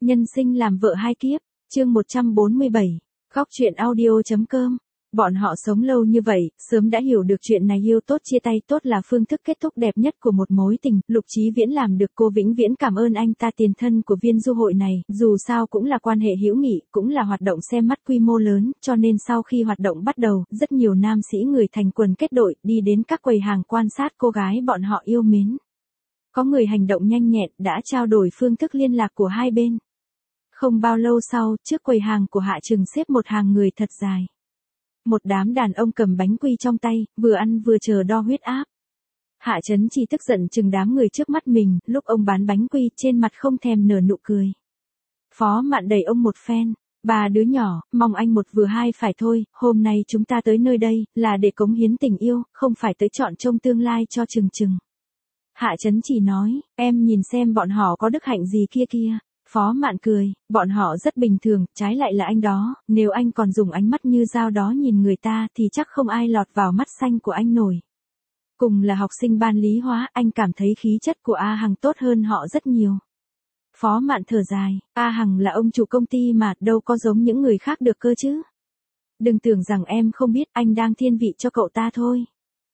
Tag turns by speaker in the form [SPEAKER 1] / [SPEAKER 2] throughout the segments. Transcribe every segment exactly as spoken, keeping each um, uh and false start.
[SPEAKER 1] Nhân sinh làm vợ hai kiếp, chương một trăm bốn mươi bảy, góc truyện audio chấm com. Bọn họ sống lâu như vậy, sớm đã hiểu được chuyện này yêu tốt chia tay tốt là phương thức kết thúc đẹp nhất của một mối tình. Lục Chí Viễn làm được, cô vĩnh viễn cảm ơn anh ta. Tiền thân của viên du hội này, dù sao cũng là quan hệ hữu nghị, cũng là hoạt động xem mắt quy mô lớn, cho nên sau khi hoạt động bắt đầu, rất nhiều nam sĩ người thành quần kết đội, đi đến các quầy hàng quan sát cô gái bọn họ yêu mến. Có người hành động nhanh nhẹn, đã trao đổi phương thức liên lạc của hai bên. Không bao lâu sau, trước quầy hàng của Hạ Trừng xếp một hàng người thật dài. Một đám đàn ông cầm bánh quy trong tay, vừa ăn vừa chờ đo huyết áp. Hạ Chấn Chỉ tức giận chừng đám người trước mắt mình, lúc ông bán bánh quy trên mặt không thèm nở nụ cười. Phó Mạn đẩy ông một phen, ba đứa nhỏ, mong anh một vừa hai phải thôi, hôm nay chúng ta tới nơi đây, là để cống hiến tình yêu, không phải tới chọn trông tương lai cho Trừng Trừng. Hạ Chấn Chỉ nói, em nhìn xem bọn họ có đức hạnh gì kia kia. Phó Mạn cười, bọn họ rất bình thường, trái lại là anh đó, nếu anh còn dùng ánh mắt như dao đó nhìn người ta thì chắc không ai lọt vào mắt xanh của anh nổi. Cùng là học sinh ban lý hóa, anh cảm thấy khí chất của A Hằng tốt hơn họ rất nhiều. Phó Mạn thở dài, A Hằng là ông chủ công ty mà, đâu có giống những người khác được cơ chứ. Đừng tưởng rằng em không biết, anh đang thiên vị cho cậu ta thôi.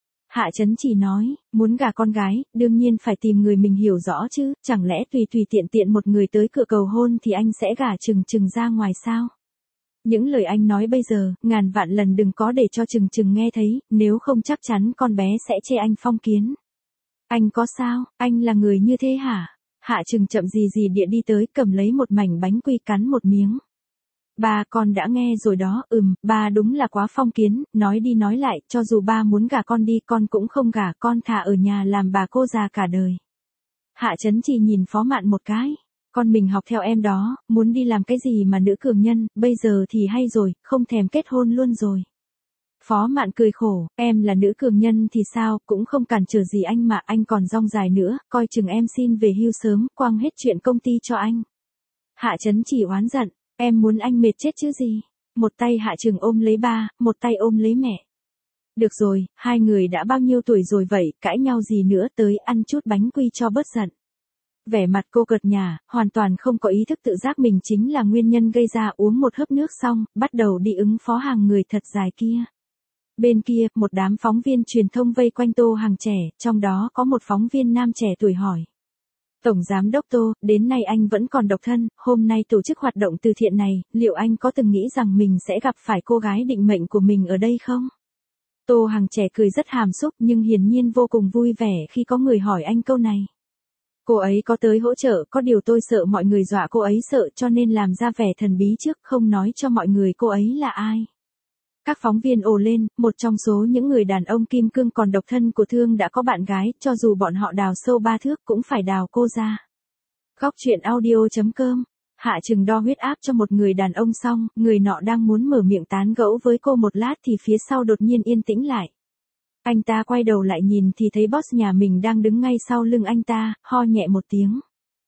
[SPEAKER 1] Hạ Chấn Chỉ nói, muốn gả con gái, đương nhiên phải tìm người mình hiểu rõ chứ, chẳng lẽ tùy tùy tiện tiện một người tới cửa cầu hôn thì anh sẽ gả Trừng Trừng ra ngoài sao? Những lời anh nói bây giờ, ngàn vạn lần đừng có để cho Trừng Trừng nghe thấy, nếu không chắc chắn con bé sẽ chê anh phong kiến. Anh có sao, anh là người như thế hả? Hạ Trừng chậm gì gì địa đi tới, cầm lấy một mảnh bánh quy cắn một miếng. Ba, con đã nghe rồi đó, ừm, ba đúng là quá phong kiến, nói đi nói lại, cho dù ba muốn gả con đi con cũng không gả, con thà ở nhà làm bà cô già cả đời. Hạ Chấn Chỉ nhìn Phó Mạn một cái, con mình học theo em đó, muốn đi làm cái gì mà nữ cường nhân, bây giờ thì hay rồi, không thèm kết hôn luôn rồi. Phó Mạn cười khổ, em là nữ cường nhân thì sao, cũng không cản trở gì anh mà, anh còn dong dài nữa, coi chừng em xin về hưu sớm, quăng hết chuyện công ty cho anh. Hạ Chấn Chỉ oán giận. Em muốn anh mệt chết chứ gì? Một tay Hạ Trừng ôm lấy ba, một tay ôm lấy mẹ. Được rồi, hai người đã bao nhiêu tuổi rồi vậy, cãi nhau gì nữa, tới ăn chút bánh quy cho bớt giận. Vẻ mặt cô cợt nhả, hoàn toàn không có ý thức tự giác mình chính là nguyên nhân gây ra. Uống một hớp nước xong, bắt đầu đi ứng phó hàng người thật dài kia. Bên kia, một đám phóng viên truyền thông vây quanh Tô Hằng trẻ, trong đó có một phóng viên nam trẻ tuổi hỏi. Tổng Giám đốc Tô, đến nay anh vẫn còn độc thân, hôm nay tổ chức hoạt động từ thiện này, liệu anh có từng nghĩ rằng mình sẽ gặp phải cô gái định mệnh của mình ở đây không? Tô Hằng trẻ cười rất hàm xúc nhưng hiển nhiên vô cùng vui vẻ khi có người hỏi anh câu này. Cô ấy có tới hỗ trợ, có điều tôi sợ mọi người dọa cô ấy sợ cho nên làm ra vẻ thần bí trước, không nói cho mọi người cô ấy là ai. Các phóng viên ồ lên, một trong số những người đàn ông kim cương còn độc thân của Thương đã có bạn gái, cho dù bọn họ đào sâu ba thước cũng phải đào cô ra. Góc truyện audio chấm com. Hạ Trừng đo huyết áp cho một người đàn ông xong, người nọ đang muốn mở miệng tán gẫu với cô một lát thì phía sau đột nhiên yên tĩnh lại. Anh ta quay đầu lại nhìn thì thấy boss nhà mình đang đứng ngay sau lưng anh ta, ho nhẹ một tiếng.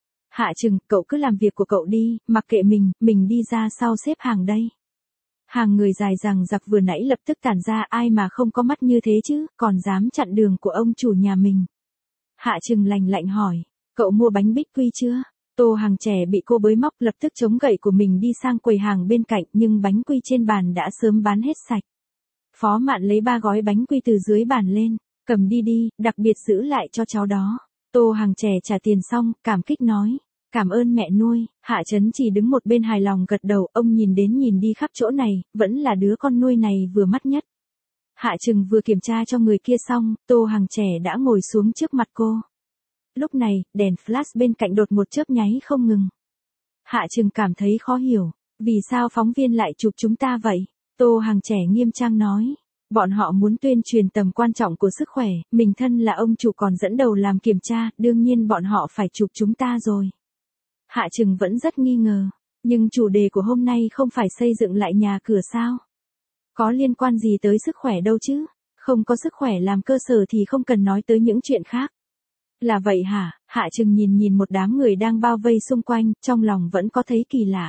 [SPEAKER 1] Hạ Trừng, cậu cứ làm việc của cậu đi, mặc kệ mình, mình đi ra sau xếp hàng đây. Hàng người dài rằng giặc vừa nãy lập tức tản ra, ai mà không có mắt như thế chứ, còn dám chặn đường của ông chủ nhà mình. Hạ Trừng lạnh lạnh hỏi, cậu mua bánh bích quy chưa? Tô Hằng trẻ bị cô bới móc lập tức chống gậy của mình đi sang quầy hàng bên cạnh nhưng bánh quy trên bàn đã sớm bán hết sạch. Phó Mạn lấy ba gói bánh quy từ dưới bàn lên, cầm đi đi, đặc biệt giữ lại cho cháu đó. Tô Hằng trẻ trả tiền xong, cảm kích nói. Cảm ơn mẹ nuôi. Hạ Chấn Chỉ đứng một bên hài lòng gật đầu, ông nhìn đến nhìn đi khắp chỗ này, vẫn là đứa con nuôi này vừa mắt nhất. Hạ Trừng vừa kiểm tra cho người kia xong, Tô Hằng trẻ đã ngồi xuống trước mặt cô. Lúc này, đèn flash bên cạnh đột một chớp nháy không ngừng. Hạ Trừng cảm thấy khó hiểu, vì sao phóng viên lại chụp chúng ta vậy? Tô Hằng trẻ nghiêm trang nói, bọn họ muốn tuyên truyền tầm quan trọng của sức khỏe, mình thân là ông chủ còn dẫn đầu làm kiểm tra, đương nhiên bọn họ phải chụp chúng ta rồi. Hạ Trừng vẫn rất nghi ngờ, nhưng chủ đề của hôm nay không phải xây dựng lại nhà cửa sao? Có liên quan gì tới sức khỏe đâu chứ? Không có sức khỏe làm cơ sở thì không cần nói tới những chuyện khác. Là vậy hả? Hạ Trừng nhìn nhìn một đám người đang bao vây xung quanh, trong lòng vẫn có thấy kỳ lạ.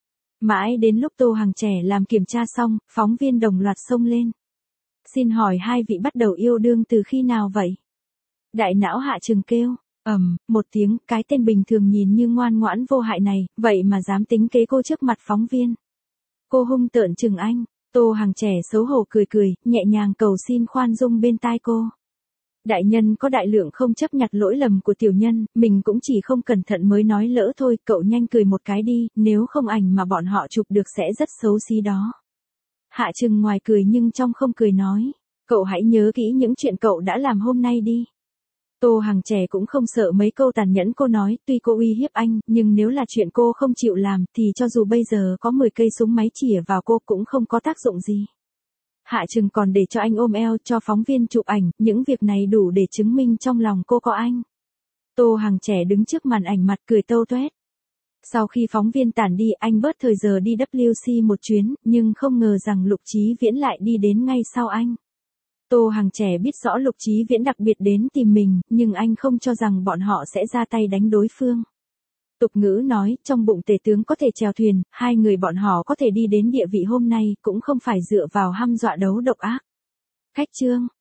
[SPEAKER 1] Mãi đến lúc Tô Hằng trẻ làm kiểm tra xong, phóng viên đồng loạt xông lên. Xin hỏi hai vị bắt đầu yêu đương từ khi nào vậy? Đại não Hạ Trừng kêu. Ầm, một tiếng, cái tên bình thường nhìn như ngoan ngoãn vô hại này, vậy mà dám tính kế cô trước mặt phóng viên. Cô hung tợn chừng anh, Tô Hằng trẻ xấu hổ cười cười, nhẹ nhàng cầu xin khoan dung bên tai cô. Đại nhân có đại lượng không chấp nhặt lỗi lầm của tiểu nhân, mình cũng chỉ không cẩn thận mới nói lỡ thôi, cậu nhanh cười một cái đi, nếu không ảnh mà bọn họ chụp được sẽ rất xấu xí đó. Hạ Trừng ngoài cười nhưng trong không cười nói, cậu hãy nhớ kỹ những chuyện cậu đã làm hôm nay đi. Tô Hằng trẻ cũng không sợ mấy câu tàn nhẫn cô nói, tuy cô uy hiếp anh, nhưng nếu là chuyện cô không chịu làm, thì cho dù bây giờ có mười cây súng máy chĩa vào cô cũng không có tác dụng gì. Hạ Trừng còn để cho anh ôm eo cho phóng viên chụp ảnh, những việc này đủ để chứng minh trong lòng cô có anh. Tô Hằng trẻ đứng trước màn ảnh mặt cười tâu tuét. Sau khi phóng viên tản đi, anh bớt thời giờ đi W C một chuyến, nhưng không ngờ rằng Lục Chí Viễn lại đi đến ngay sau anh. Tô Hằng trẻ biết rõ Lục Chí Viễn đặc biệt đến tìm mình, nhưng anh không cho rằng bọn họ sẽ ra tay đánh đối phương. Tục ngữ nói, trong bụng tể tướng có thể chèo thuyền, hai người bọn họ có thể đi đến địa vị hôm nay cũng không phải dựa vào hăm dọa đấu độc ác. Khách trương